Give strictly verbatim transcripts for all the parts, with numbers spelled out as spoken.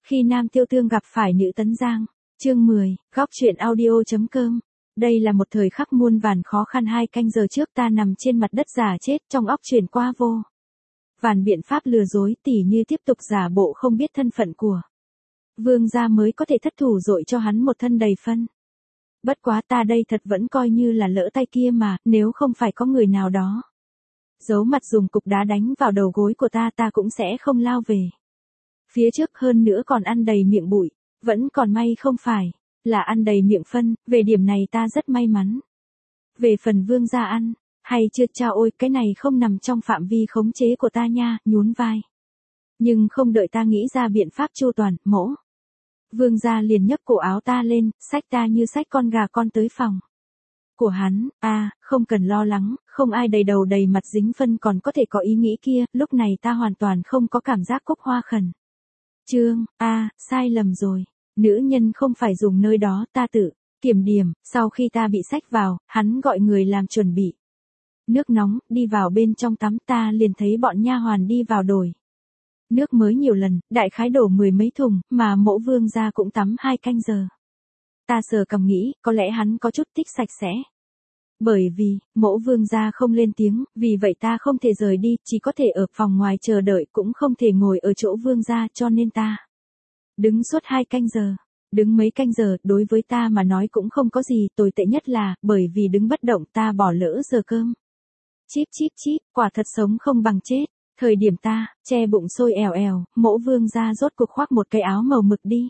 Khi Nam Tiêu Tương gặp phải nữ Tấn Giang. Chương mười, góc truyện audio.com. Đây là một thời khắc muôn vàn khó khăn. Hai canh giờ trước ta nằm trên mặt đất giả chết, trong óc chuyển qua vô vàn biện pháp lừa dối, tỉ như tiếp tục giả bộ không biết thân phận của Vương gia mới có thể thất thủ dội cho hắn một thân đầy phân. Bất quá ta đây thật vẫn coi như là lỡ tay kia mà, nếu không phải có người nào đó giấu mặt dùng cục đá đánh vào đầu gối của ta, ta cũng sẽ không lao về phía trước, hơn nữa còn ăn đầy miệng bụi. Vẫn còn may không phải là ăn đầy miệng phân, về điểm này ta rất may mắn. Về phần Vương gia ăn hay chưa, cha ôi, cái này không nằm trong phạm vi khống chế của ta nha, nhún vai. Nhưng không đợi ta nghĩ ra biện pháp chu toàn, mỗ Vương gia liền nhấc cổ áo ta lên, xách ta như xách con gà con tới phòng của hắn. A, à, không cần lo lắng, không ai đầy đầu đầy mặt dính phân còn có thể có ý nghĩ kia. Lúc này ta hoàn toàn không có cảm giác cúc hoa khẩn trương. A, à, sai lầm rồi. Nữ nhân không phải dùng nơi đó, ta tự kiểm điểm. Sau khi ta bị xách vào, hắn gọi người làm chuẩn bị nước nóng, đi vào bên trong tắm. Ta liền thấy bọn nha hoàn đi vào đổi nước mới nhiều lần, đại khái đổ mười mấy thùng, mà mỗ Vương gia cũng tắm hai canh giờ. Ta sờ cằm nghĩ, có lẽ hắn có chút thích sạch sẽ. Bởi vì, mỗ Vương gia không lên tiếng, vì vậy ta không thể rời đi, chỉ có thể ở phòng ngoài chờ đợi, cũng không thể ngồi ở chỗ Vương gia, cho nên ta đứng suốt hai canh giờ. Đứng mấy canh giờ, đối với ta mà nói cũng không có gì, tồi tệ nhất là, bởi vì đứng bất động ta bỏ lỡ giờ cơm. Chíp chíp chíp, quả thật sống không bằng chết. Thời điểm ta, che bụng sôi èo èo, mỗ Vương gia rốt cuộc khoác một cái áo màu mực đi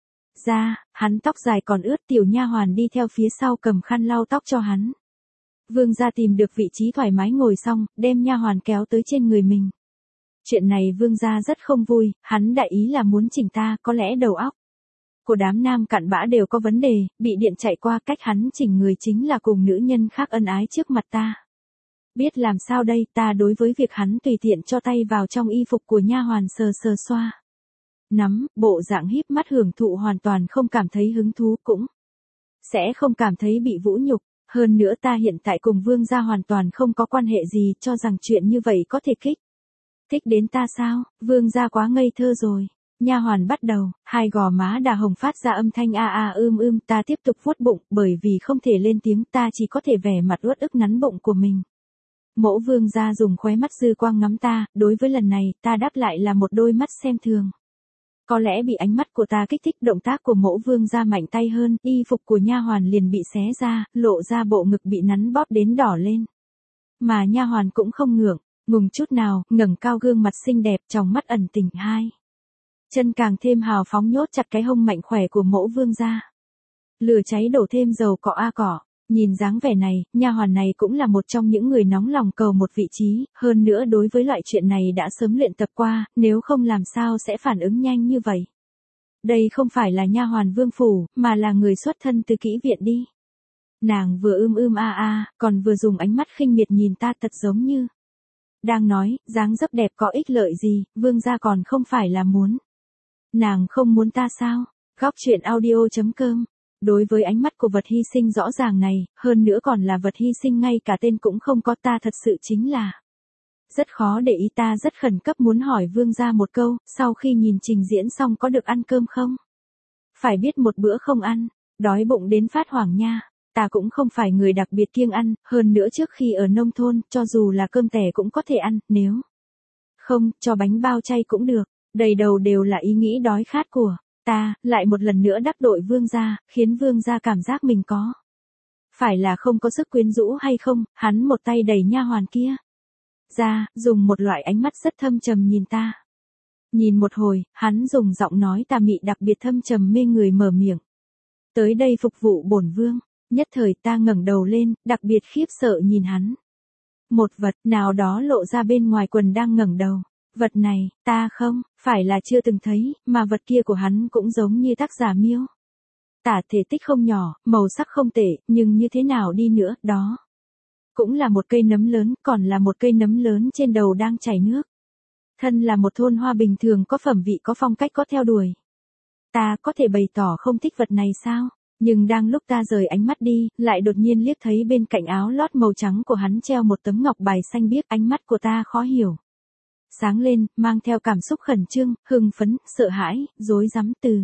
ra, hắn tóc dài còn ướt, tiểu nha hoàn đi theo phía sau cầm khăn lau tóc cho hắn. Vương gia tìm được vị trí thoải mái ngồi xong, đem nha hoàn kéo tới trên người mình. Chuyện này Vương gia rất không vui, hắn đại ý là muốn chỉnh ta, có lẽ đầu óc của đám nam cặn bã đều có vấn đề, bị điện chạy qua. Cách hắn chỉnh người chính là cùng nữ nhân khác ân ái trước mặt ta. Biết làm sao đây, ta đối với việc hắn tùy tiện cho tay vào trong y phục của nha hoàn sờ sờ xoa nắm, bộ dạng híp mắt hưởng thụ, hoàn toàn không cảm thấy hứng thú, cũng sẽ không cảm thấy bị vũ nhục. Hơn nữa ta hiện tại cùng Vương gia hoàn toàn không có quan hệ gì, cho rằng chuyện như vậy có thể kích thích đến ta sao? Vương gia quá ngây thơ rồi. Nha hoàn bắt đầu, hai gò má đà hồng phát ra âm thanh a a ưm ưm. Ta tiếp tục vuốt bụng, bởi vì không thể lên tiếng, ta chỉ có thể vẻ mặt uất ức nắn bụng của mình. Mỗ Vương gia dùng khóe mắt dư quang ngắm ta, đối với lần này, ta đáp lại là một đôi mắt xem thường. Có lẽ bị ánh mắt của ta kích thích, động tác của mỗ Vương gia mạnh tay hơn, y phục của nha hoàn liền bị xé ra, lộ ra bộ ngực bị nắn bóp đến đỏ lên. Mà nha hoàn cũng không ngượng ngùng chút nào, ngẩng cao gương mặt xinh đẹp, trong mắt ẩn tình, hai chân càng thêm hào phóng nhốt chặt cái hông mạnh khỏe của mỗ Vương gia. Lửa cháy đổ thêm dầu cọ a cỏ. Nhìn dáng vẻ này, nha hoàn này cũng là một trong những người nóng lòng cầu một vị trí, hơn nữa đối với loại chuyện này đã sớm luyện tập qua, nếu không làm sao sẽ phản ứng nhanh như vậy. Đây không phải là nha hoàn vương phủ, mà là người xuất thân từ kỹ viện đi. Nàng vừa ưm ưm a a, còn vừa dùng ánh mắt khinh miệt nhìn ta, thật giống như đang nói, dáng dấp đẹp có ích lợi gì, Vương gia còn không phải là muốn. Nàng không muốn ta sao? Góc truyện audio.com. Đối với ánh mắt của vật hy sinh rõ ràng này, hơn nữa còn là vật hy sinh ngay cả tên cũng không có, ta thật sự chính là rất khó để ý. Ta rất khẩn cấp muốn hỏi Vương gia một câu, sau khi nhìn trình diễn xong có được ăn cơm không? Phải biết một bữa không ăn, đói bụng đến phát hoảng nha. Ta cũng không phải người đặc biệt kiêng ăn, hơn nữa trước khi ở nông thôn, cho dù là cơm tẻ cũng có thể ăn, nếu không, cho bánh bao chay cũng được. Đầy đầu đều là ý nghĩ đói khát của ta, lại một lần nữa đắc tội Vương gia, khiến Vương gia cảm giác mình có phải là không có sức quyến rũ hay không. Hắn một tay đẩy nha hoàn kia ra, dùng một loại ánh mắt rất thâm trầm nhìn ta. Nhìn một hồi, hắn dùng giọng nói tà mị đặc biệt thâm trầm mê người mở miệng. Tới đây phục vụ bổn vương. Nhất thời ta ngẩng đầu lên, đặc biệt khiếp sợ nhìn hắn. Một vật nào đó lộ ra bên ngoài quần đang ngẩng đầu. Vật này, ta không phải là chưa từng thấy, mà vật kia của hắn cũng giống như tác giả miêu tả, thể tích không nhỏ, màu sắc không tệ, nhưng như thế nào đi nữa, đó cũng là một cây nấm lớn, còn là một cây nấm lớn trên đầu đang chảy nước. Thân là một thôn hoa bình thường, có phẩm vị, có phong cách, có theo đuổi. Ta có thể bày tỏ không thích vật này sao? Nhưng đang lúc ta rời ánh mắt đi, lại đột nhiên liếc thấy bên cạnh áo lót màu trắng của hắn treo một tấm ngọc bài xanh biếc. Ánh mắt của ta khó hiểu sáng lên, mang theo cảm xúc khẩn trương, hưng phấn, sợ hãi, rối rắm từ.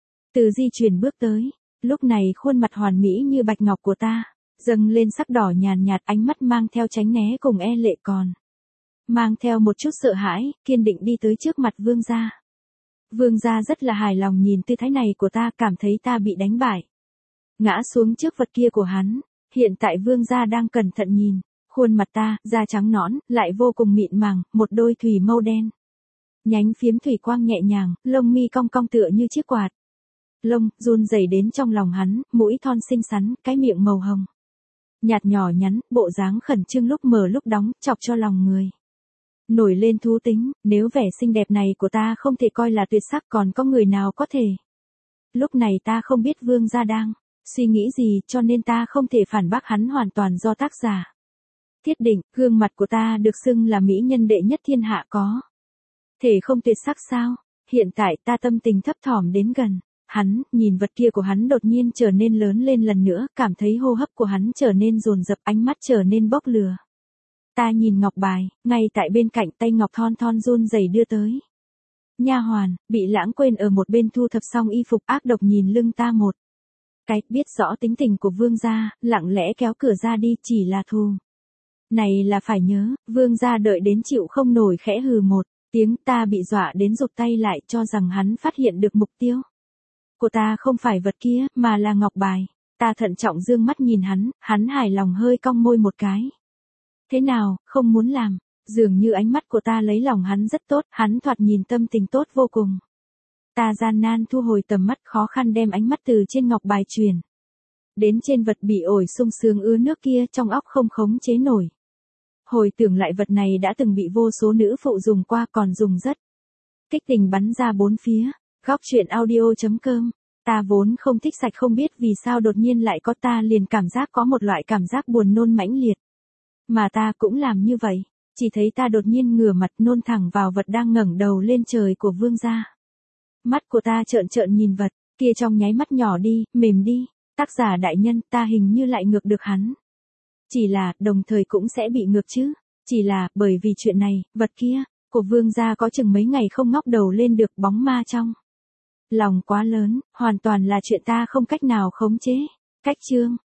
Từ di chuyển bước tới, lúc này khuôn mặt hoàn mỹ như bạch ngọc của ta, dâng lên sắc đỏ nhàn nhạt, ánh mắt mang theo tránh né cùng e lệ còn. Mang theo một chút sợ hãi, kiên định đi tới trước mặt vương gia. Vương gia rất là hài lòng nhìn tư thái này của ta, cảm thấy ta bị đánh bại. Ngã xuống trước vật kia của hắn, hiện tại vương gia đang cẩn thận nhìn, khuôn mặt ta, da trắng nõn, lại vô cùng mịn màng, một đôi thủy mâu đen. Nhánh phiếm thủy quang nhẹ nhàng, lông mi cong cong tựa như chiếc quạt. Lông, run rẩy đến trong lòng hắn, mũi thon xinh xắn, cái miệng màu hồng. Nhạt nhỏ nhắn, bộ dáng khẩn trương lúc mở lúc đóng, chọc cho lòng người. Nổi lên thú tính, nếu vẻ xinh đẹp này của ta không thể coi là tuyệt sắc còn có người nào có thể. Lúc này ta không biết vương gia đang suy nghĩ gì cho nên ta không thể phản bác hắn hoàn toàn do tác giả. Thiết định, gương mặt của ta được xưng là mỹ nhân đệ nhất thiên hạ có. Thể không tuyệt sắc sao? Hiện tại ta tâm tình thấp thỏm đến gần. Hắn, nhìn vật kia của hắn đột nhiên trở nên lớn lên lần nữa, cảm thấy hô hấp của hắn trở nên dồn dập, ánh mắt trở nên bốc lửa. Ta nhìn ngọc bài, ngay tại bên cạnh tay ngọc thon thon run rẩy đưa tới. Nha hoàn, bị lãng quên ở một bên thu thập xong y phục ác độc nhìn lưng ta một cái, biết rõ tính tình của vương gia, lặng lẽ kéo cửa ra đi, chỉ là thù. Này là phải nhớ, vương gia đợi đến chịu không nổi khẽ hừ một tiếng, ta bị dọa đến rụt tay lại cho rằng hắn phát hiện được mục tiêu. Của ta không phải vật kia, mà là ngọc bài. Ta thận trọng dương mắt nhìn hắn, hắn hài lòng hơi cong môi một cái. Thế nào, không muốn làm, dường như ánh mắt của ta lấy lòng hắn rất tốt, hắn thoạt nhìn tâm tình tốt vô cùng. Ta gian nan thu hồi tầm mắt, khó khăn đem ánh mắt từ trên ngọc bài truyền đến trên vật bị ổi sung sướng ứa nước kia, trong óc không khống chế nổi. Hồi tưởng lại vật này đã từng bị vô số nữ phụ dùng qua, còn dùng rất kích tình bắn ra bốn phía. Góc truyện audio chấm com. Ta vốn không thích sạch, không biết vì sao đột nhiên lại có, ta liền cảm giác có một loại cảm giác buồn nôn mãnh liệt. Mà ta cũng làm như vậy, chỉ thấy ta đột nhiên ngửa mặt nôn thẳng vào vật đang ngẩng đầu lên trời của vương gia. Mắt của ta trợn trợn nhìn vật kia, trong nháy mắt nhỏ đi, mềm đi. Tác giả đại nhân, ta hình như lại ngược được hắn. Chỉ là, đồng thời cũng sẽ bị ngược chứ. Chỉ là, bởi vì chuyện này, vật kia của vương gia có chừng mấy ngày không ngóc đầu lên được, bóng ma trong lòng quá lớn, hoàn toàn là chuyện ta không cách nào khống chế. Cách chương